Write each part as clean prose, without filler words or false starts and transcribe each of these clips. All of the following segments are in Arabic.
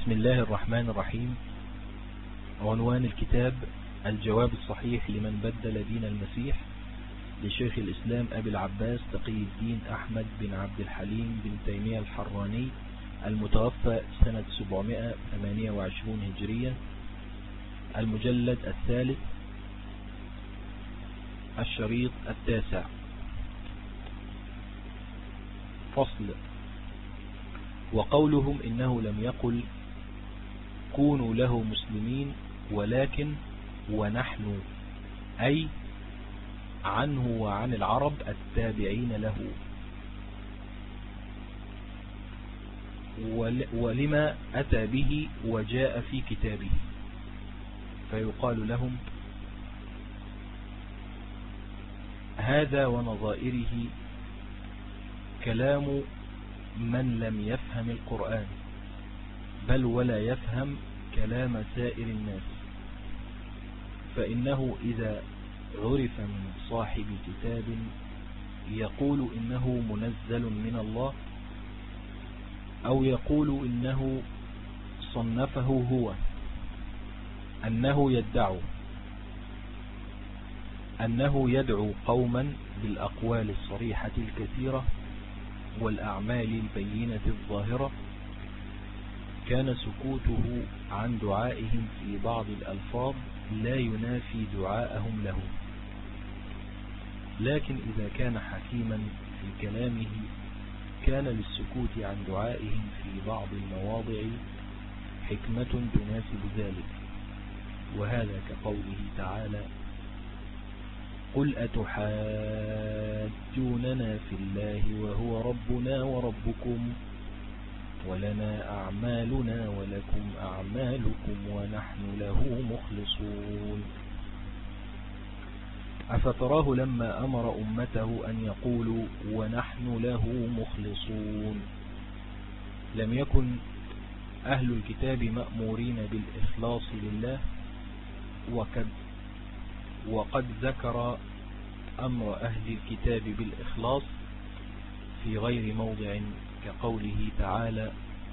بسم الله الرحمن الرحيم. عنوان الكتاب: الجواب الصحيح لمن بدل دين المسيح، لشيخ الإسلام أبي العباس تقي الدين أحمد بن عبد الحليم بن تيمية الحراني، المتوفى سنة 728 هجرية. المجلد الثالث، الشريط التاسع. فصل: وقولهم إنه لم يقل كونوا له مسلمين ولكن ونحن، أي عنه وعن العرب التابعين له. ولما أتى به وجاء في كتابه، فيقال لهم هذا ونظائره كلام من لم يفهم القرآن، بل ولا يفهم كلام سائر الناس، فإنه إذا عرف من صاحب كتاب يقول إنه منزل من الله، أو يقول إنه صنفه هو، أنه يدعو قوما بالأقوال الصريحة الكثيرة والأعمال البينة الظاهرة، كان سكوته عن دعائهم في بعض الألفاظ لا ينافي دعاءهم له. لكن إذا كان حكيما في كلامه كان للسكوت عن دعائهم في بعض المواضع حكمة تناسب ذلك، وهذا كقوله تعالى: قل أتحاجوننا في الله وهو ربنا وربكم ولنا أعمالنا ولكم أعمالكم ونحن له مخلصون. أفتراه لما أمر أمته أن يقولوا ونحن له مخلصون لم يكن أهل الكتاب مأمورين بالإخلاص لله، وقد ذكر أمر أهل الكتاب بالإخلاص في غير موضع، كقوله تعالى: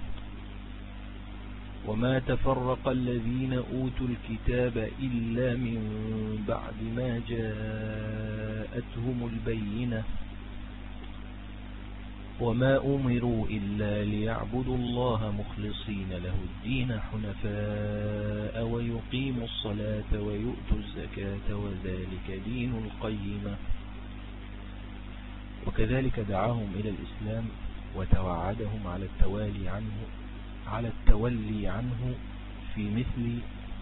وما تفرق الذين أوتوا الكتاب إلا من بعد ما جاءتهم البينة وما أمروا إلا ليعبدوا الله مخلصين له الدين حنفاء ويقيموا الصلاة ويؤتوا الزكاة وذلك دين القيمة. وكذلك دعاهم إلى الإسلام وتوعدهم على التولي عنه في مثل: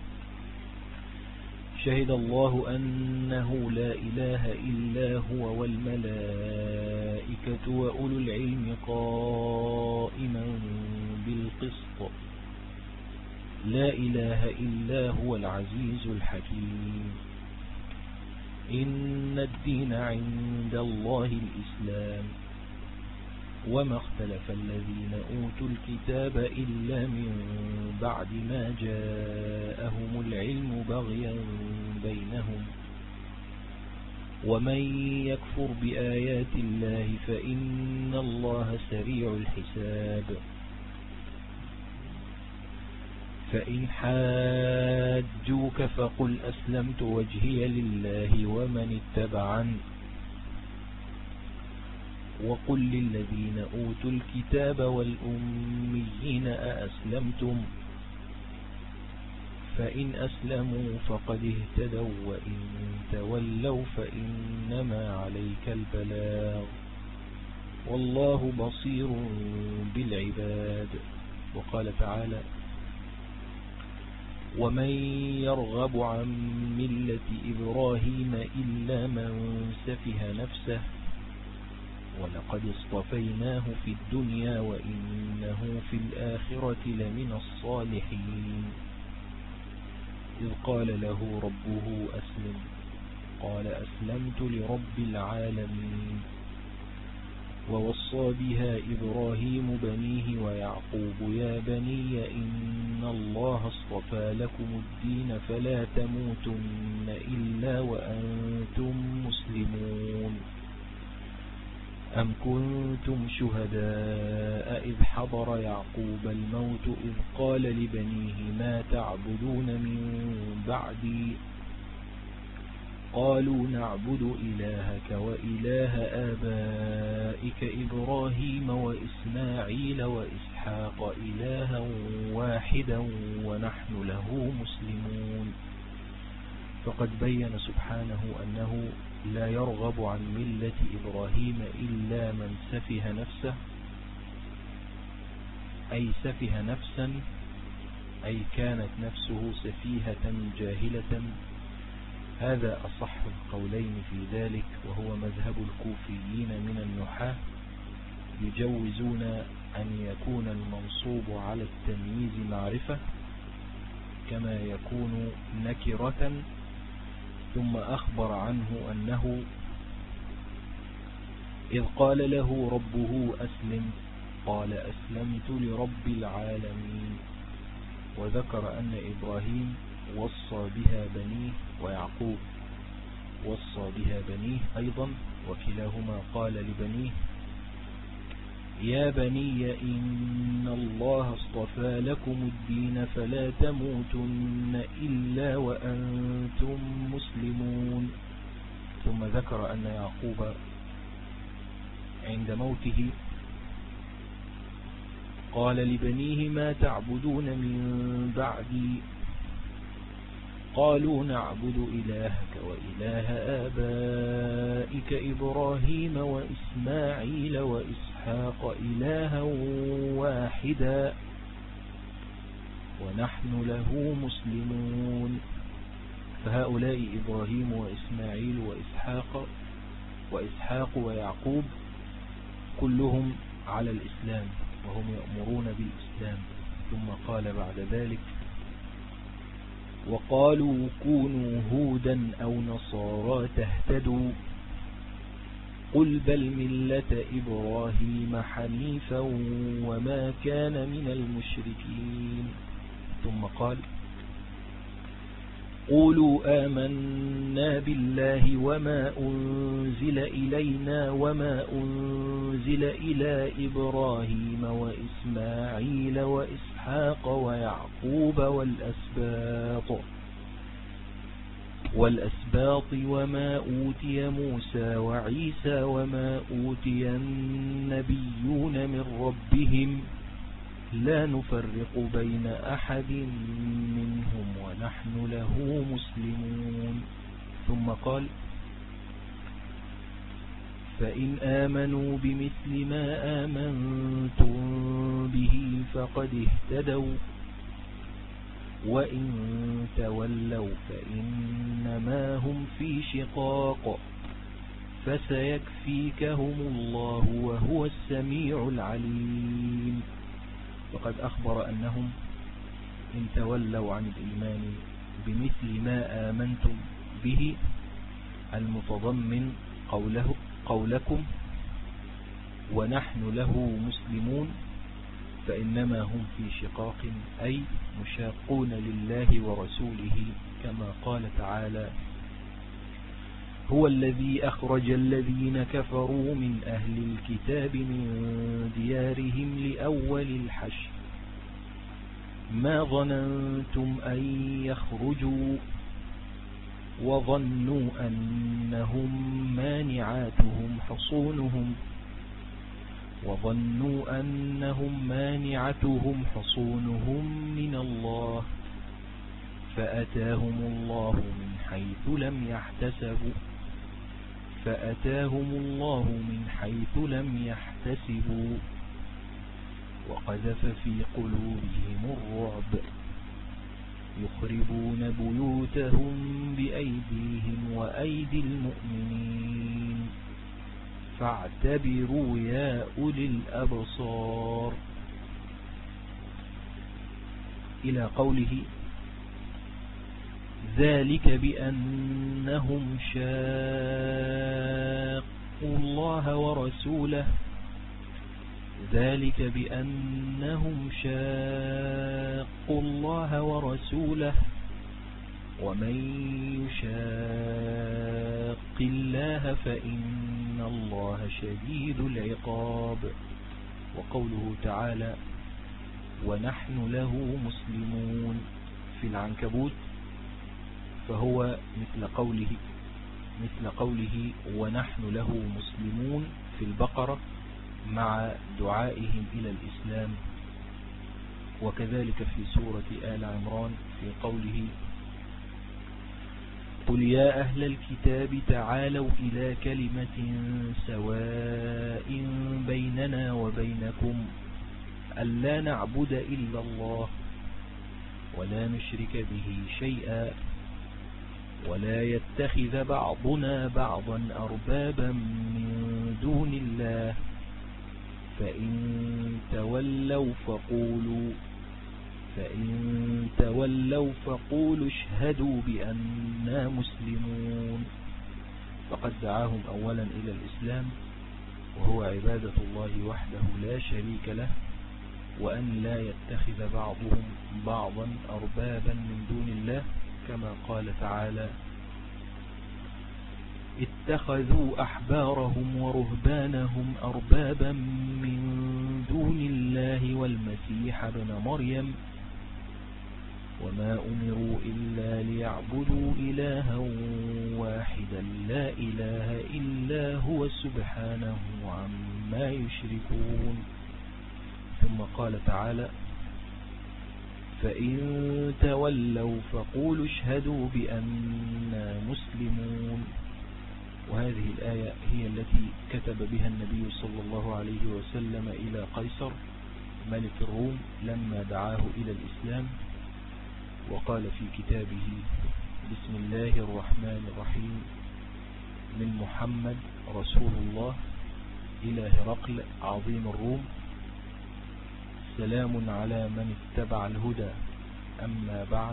شهد الله أنه لا إله إلا هو والملائكة وأولو العلم قائما بالقسط لا إله إلا هو العزيز الحكيم. إن الدين عند الله الإسلام وما اختلف الذين أوتوا الكتاب إلا من بعد ما جاءهم العلم بغيا بينهم ومن يكفر بآيات الله فإن الله سريع الحساب. فإن حاجوك فقل أسلمت وجهي لله ومن اتبعني، وقل للذين أوتوا الكتاب والأميين أأسلمتم؟ فإن أسلموا فقد اهتدوا وإن تولوا فإنما عليك البلاغ والله بصير بالعباد. وقال تعالى: ومن يرغب عن ملة إبراهيم إلا من سفه نفسه ولقد اصطفيناه في الدنيا وإنه في الآخرة لمن الصالحين. إذ قال له ربه أسلم قال أسلمت لرب العالمين. ووصى بها إبراهيم بنيه ويعقوب يا بني إن الله اصطفى لكم الدين فلا تموتن إلا وأنتم مسلمون. أم كنتم شهداء إذ حضر يعقوب الموت إذ قال لبنيه ما تعبدون من بعدي قالوا نعبد إلهك وإله آبائك إبراهيم وإسماعيل وإسحاق إلها واحدا ونحن له مسلمون. فقد بين سبحانه أنه لا يرغب عن ملة إبراهيم إلا من سفه نفسه، أي سفه نفسا، أي كانت نفسه سفيهة جاهلة. هذا أصح القولين في ذلك، وهو مذهب الكوفيين من النحاة، يجوزون أن يكون المنصوب على التمييز معرفة كما يكون نكرة. ثم أخبر عنه أنه إذ قال له ربه أسلم قال أسلمت لرب العالمين. وذكر أن إبراهيم وصى بها بنيه ويعقوب وصى بها بنيه أيضا، وكلاهما قال لبنيه يا بني إن الله اصطفى لكم الدين فلا تموتن إلا وأنتم مسلمون. ثم ذكر أن يعقوب عند موته قال لبنيه ما تعبدون من بعدي قالوا نعبد إلهك وإله آبائك إبراهيم وإسماعيل وإسحاق إلها واحدا ونحن له مسلمون. فهؤلاء إبراهيم وإسماعيل وإسحاق ويعقوب كلهم على الإسلام وهم يأمرون بالإسلام. ثم قال بعد ذلك وقالوا كونوا هودا أو نصارى تهتدوا قل بل ملة إبراهيم حنيفا وما كان من المشركين. ثم قال قولوا آمنا بالله وما أنزل إلينا وما أنزل إلى إبراهيم وإسماعيل وإسحاق ويعقوب والأسباط وما أوتي موسى وعيسى وما أوتي النبيون من ربهم لا نفرق بين أحد منهم ونحن له مسلمون. ثم قال فإن آمنوا بمثل ما آمنتم به فقد اهتدوا وإن تولوا فإنما هم في شقاق فسيكفيكهم الله وهو السميع العليم. وقد أخبر أنهم إن تولوا عن الإيمان بمثل ما آمنتم به المتضمن قولكم ونحن له مسلمون فإنما هم في شقاق أي مشاقون لله ورسوله، كما قال تعالى هو الذي أخرج الذين كفروا من أهل الكتاب من ديارهم لأول الحشر ما ظننتم أن يخرجوا وظنوا أنهم مانعتهم حصونهم من الله فأتاهم الله من حيث لم يحتسبوا وقذف في قلوبهم الرعب يخربون بيوتهم بأيديهم وأيدي المؤمنين فاعتبروا يا أولي الأبصار. إلى قوله ذلك بأنهم شاقوا الله ورسوله ومن يشاق الله فإن إن الله شديد العقاب. وقوله تعالى ونحن له مسلمون في العنكبوت، فهو مثل قوله ونحن له مسلمون في البقرة مع دعائهم إلى الإسلام. وكذلك في سورة آل عمران في قوله قل يا أهل الكتاب تعالوا إلى كلمة سواء بيننا وبينكم ألا نعبد إلا الله ولا نشرك به شيئا ولا يتخذ بعضنا بعضا أربابا من دون الله فإن تولوا فقولوا اشهدوا بأننا مسلمون. فقد دعاهم أولا إلى الإسلام، وهو عبادة الله وحده لا شريك له، وأن لا يتخذ بعضهم بعضا أربابا من دون الله، كما قال تعالى اتخذوا أحبارهم ورهبانهم أربابا من دون الله والمسيح ابن مريم وما أمروا إلا ليعبدوا إلها واحدا لا إله إلا هو سبحانه عما يشركون. ثم قال تعالى فإن تولوا فقولوا اشهدوا بأننا مسلمون. وهذه الآية هي التي كتب بها النبي صلى الله عليه وسلم إلى قيصر ملك الروم لما دعاه إلى الإسلام، وقال في كتابه بسم الله الرحمن الرحيم من محمد رسول الله إلى هرقل عظيم الروم سلام على من اتبع الهدى، أما بعد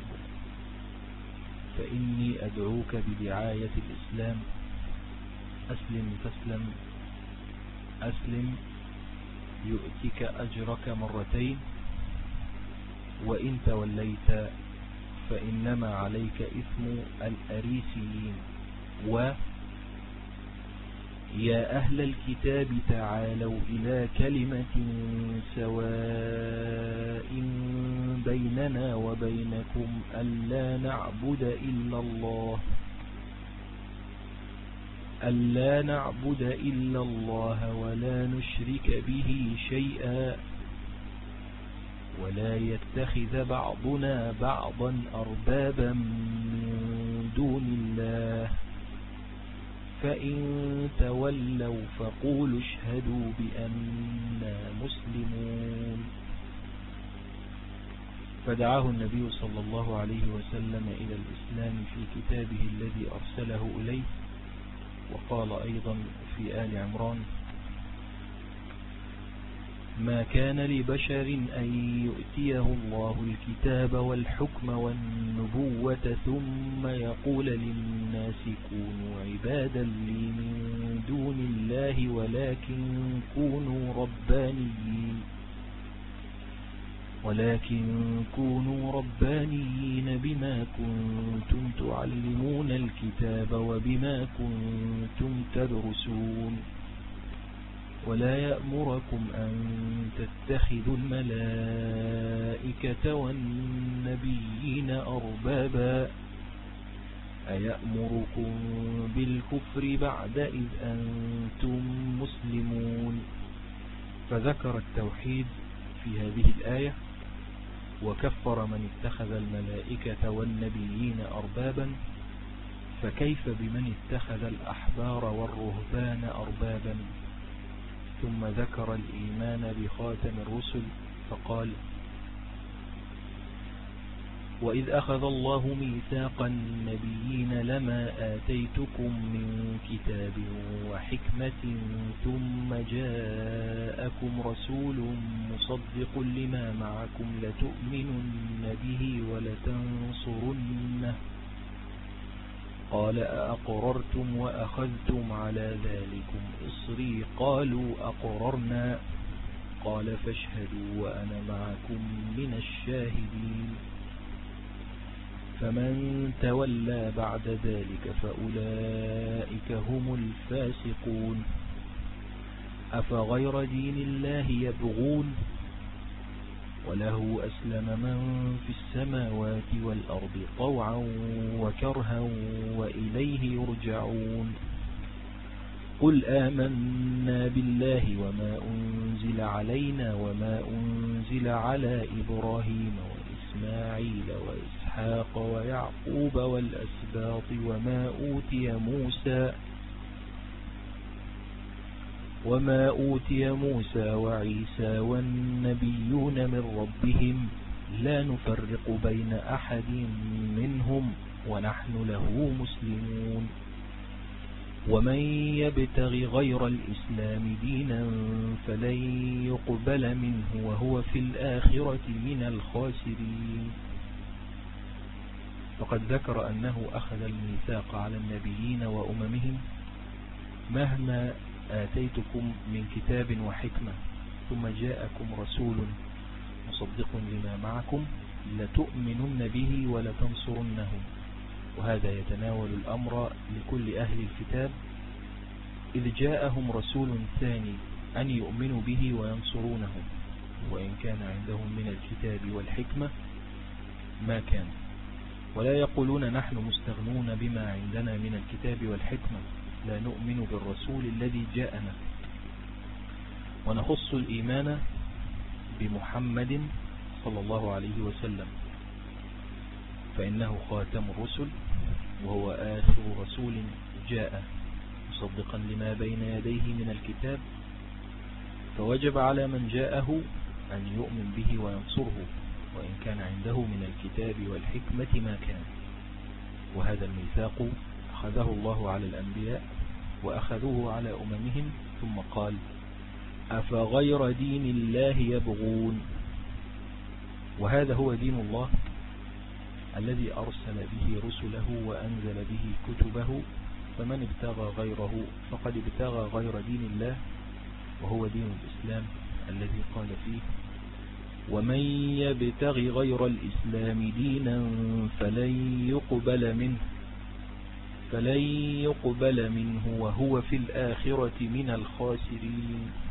فإني أدعوك بدعاية الإسلام أسلم تسلم، أسلم يؤتك أجرك مرتين، وإن توليت فإنما عليك إثم الأريسيين. يا أهل الكتاب تعالوا إلى كلمة سواء بيننا وبينكم ألا نعبد إلا الله ولا نشرك به شيئا ولا يتخذ بعضنا بعضا أربابا من دون الله فإن تولوا فقولوا اشهدوا بأننا مسلمون. فدعاه النبي صلى الله عليه وسلم إلى الإسلام في كتابه الذي أرسله إليه. وقال أيضا في آل عمران ما كان لبشر أن يؤتيه الله الكتاب والحكم والنبوة ثم يقول للناس كونوا عبادا لي من دون الله ولكن كونوا ربانيين بما كنتم تعلمون الكتاب وبما كنتم تدرسون ولا يأمركم أن تتخذوا الملائكة والنبيين أربابا أيأمركم بالكفر بعد إذ أنتم مسلمون. فذكر التوحيد في هذه الآية وكفر من اتخذ الملائكة والنبيين أربابا، فكيف بمن اتخذ الأحبار والرهبان أربابا؟ ثم ذكر الإيمان بخاتم الرسل فقال وإذ أخذ الله ميثاق النبيين لما آتيتكم من كتاب وحكمة ثم جاءكم رسول مصدق لما معكم لتؤمنن به ولتنصرنه قال أأقررتم وأخذتم على ذلكم إصري قالوا أقررنا قال فاشهدوا وأنا معكم من الشاهدين. فمن تولى بعد ذلك فأولئك هم الفاسقون. أفغير دين الله يبغون وله أسلم من في السماوات والأرض طوعا وكرها وإليه يرجعون. قل آمنا بالله وما أنزل علينا وما أنزل على إبراهيم وإسماعيل وإسحاق ويعقوب والأسباط وما أوتي موسى وعيسى والنبيون من ربهم لا نفرق بين أحد منهم ونحن له مسلمون. ومن يبتغ غير الإسلام دينا فلن يقبل منه وهو في الآخرة من الخاسرين. فقد ذكر أنه أخذ الميثاق على النبيين وأممهم مهما آتيتكم من كتاب وحكمة ثم جاءكم رسول مصدق لما معكم لتؤمنن به ولتنصرنه. وهذا يتناول الأمر لكل أهل الكتاب إذ جاءهم رسول ثاني أن يؤمنوا به وينصرونه، وإن كان عندهم من الكتاب والحكمة ما كان. ولا يقولون نحن مستغنون بما عندنا من الكتاب والحكمة، لا نؤمن بالرسول الذي جاءنا. ونخص الإيمان بمحمد صلى الله عليه وسلم فإنه خاتم الرسل وهو آخر رسول جاء مصدقا لما بين يديه من الكتاب، فوجب على من جاءه أن يؤمن به وينصره وإن كان عنده من الكتاب والحكمة ما كان. وهذا الميثاق أخذه الله على الأنبياء وأخذوه على أممهم، ثم قال أفغير دين الله يبغون. وهذا هو دين الله الذي أرسل به رسله وأنزل به كتبه، فمن ابتغى غيره فقد ابتغى غير دين الله، وهو دين الإسلام الذي قال فيه ومن يبتغ غير الإسلام دينا فلن يقبل منه وهو في الآخرة من الخاسرين.